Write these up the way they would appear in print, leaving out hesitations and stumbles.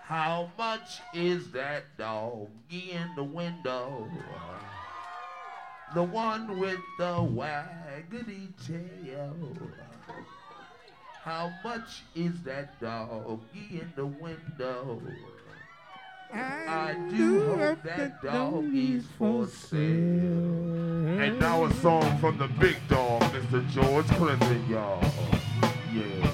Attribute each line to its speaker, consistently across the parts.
Speaker 1: How much is that dog in the window? The one with the waggedy tail. How much is that dog in the window? I do hope that dog is for sale. And now a song from the big dog, Mr. George Clinton, y'all. Yeah.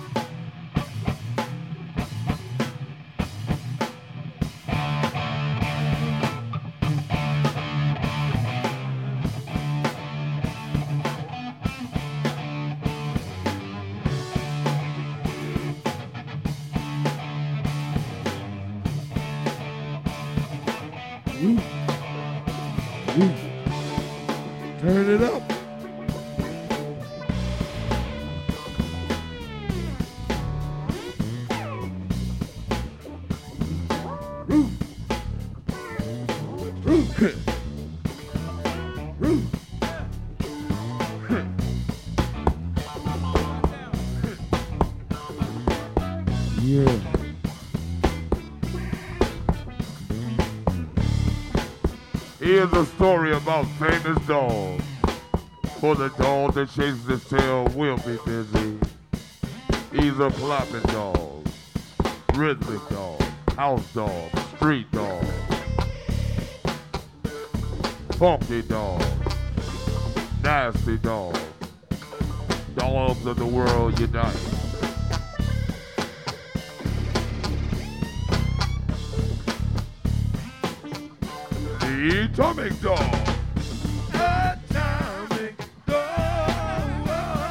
Speaker 2: Turn it up. Yeah.
Speaker 1: Here's a story about famous dogs. For the dog that chases his tail will be busy. He's a flopping dog, rhythmic dog, house dog, street dog, funky dog, nasty dog. Dogs of the world unite. The Atomic Dog. Atomic Dog.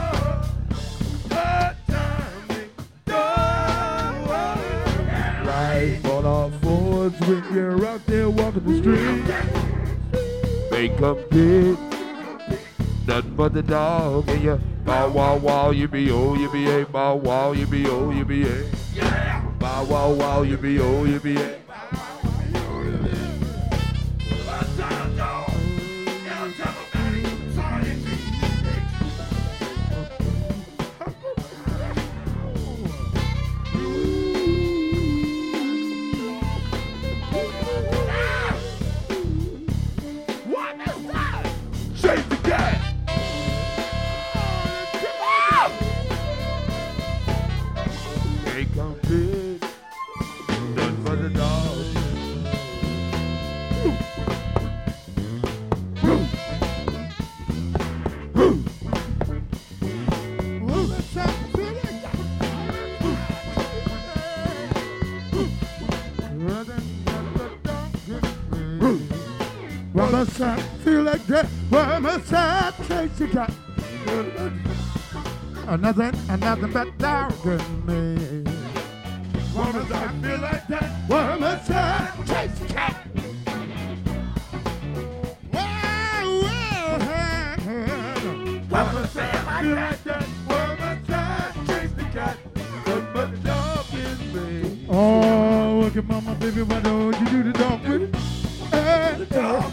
Speaker 1: Atomic Dog.
Speaker 2: Life on our boards when you're out there walking the street.
Speaker 1: They compete. Nothing but the dog and you bow wow wow you be oh you be a bow wow you be oh you be a bow wow wow you be oh you be a. Chase the cat! They come big, none but the dog.
Speaker 2: Why must I feel like that? Why must I chase the cat? Nothing but dog in me. Why must I feel like that? Why must I chase the cat? Why must I feel like that? Why must I chase the cat? Nothing but the dog in me. Oh, look at mama, baby, why don't you do the dog with it? The dog.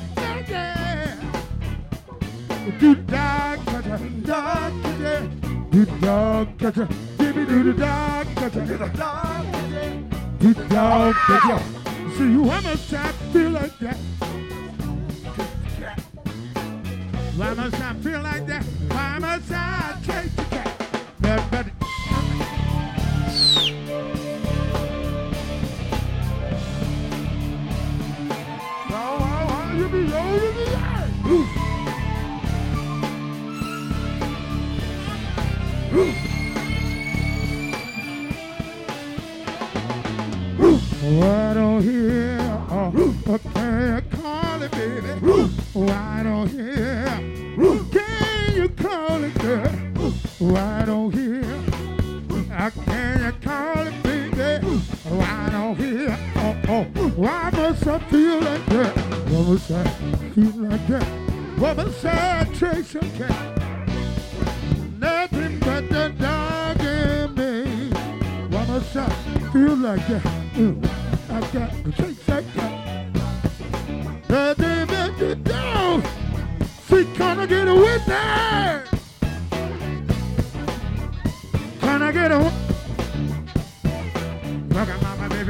Speaker 2: Do dog catcher, dog catcher, do dog catcher, give me do the dog catcher, do the dog catcher, do dog catcher. See, why must I feel like that? Why must I feel like that? Why must I chase the cat? Nobody. Oh, you be Why don't hear a can call it, baby? Why don't hear? Can you call it, girl? Why don't hear? Can you call it, baby? Why don't hear? Why must I feel like that? Why must I feel like that? Why must I chase a cat? Nothing but the dog in me. Why must I feel like that? I got to chase that cat. Nothing but the dog. See, can I get a witness? Can I get a witness? Look at mama, baby.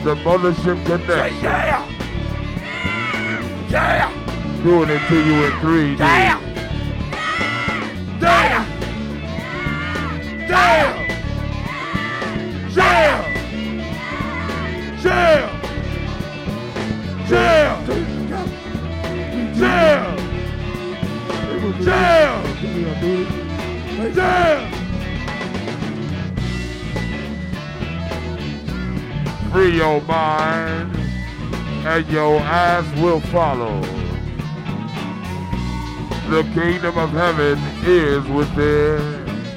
Speaker 1: The Mothership Connection.
Speaker 3: Yeah! Yeah!
Speaker 1: Doing it to you in 3D.
Speaker 3: Yeah! Yeah! Yeah! Yeah! Yeah! Yeah! Yeah! Yeah!
Speaker 1: Free your mind, and your ass will follow. The kingdom of heaven is within.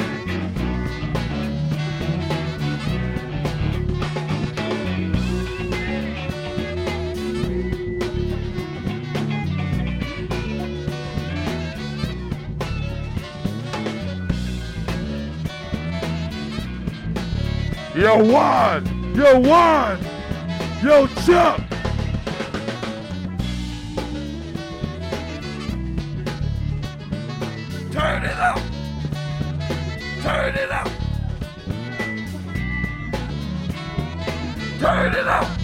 Speaker 1: Yo, Juan! Yo, Juan! Yo, Chuck!
Speaker 3: Turn it up! Turn it up! Turn it up!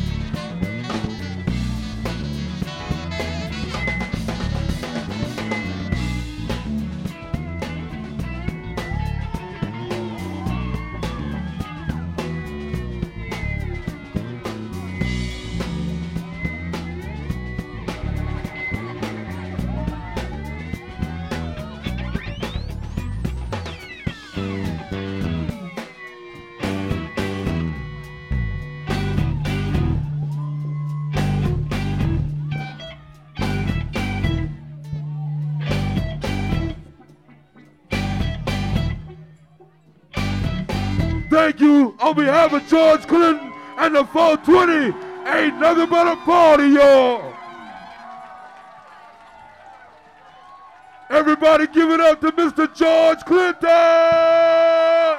Speaker 1: Thank you on behalf of George Clinton and the 420. Ain't nothing but a party, y'all. Everybody give it up to Mr. George Clinton.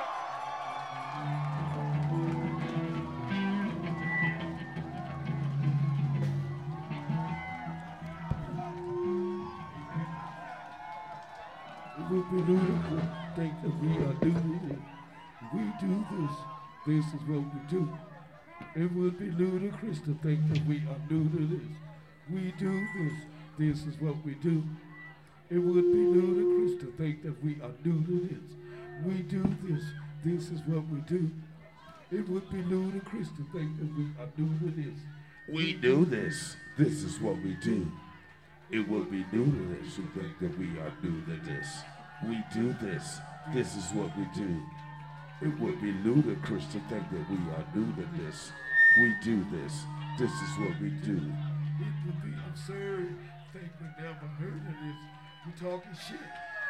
Speaker 2: It would be ludicrous to think that we are doing it. We do this. This is what we do. It would be ludicrous to think that we are new to this. We do this. This is what we do. It would be ludicrous to think that we are new to this. We do this. This is what we do. It would be ludicrous to think that we are new to this.
Speaker 1: We do this. This is what we do. It would be ludicrous to think that we are new to this. We do this. This is what we do. It would be ludicrous to think that we are new to this. We do this. This is what we do.
Speaker 2: It would be absurd to think we never heard of this. We talking shit.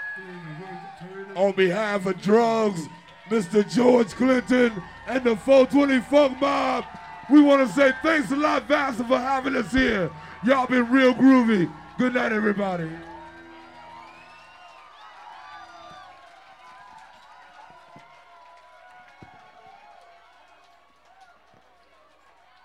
Speaker 1: On behalf of drugs, Mr. George Clinton, and the 420 Funk Mob, we want to say thanks a lot, Vassar, for having us here. Y'all been real groovy. Good night, everybody.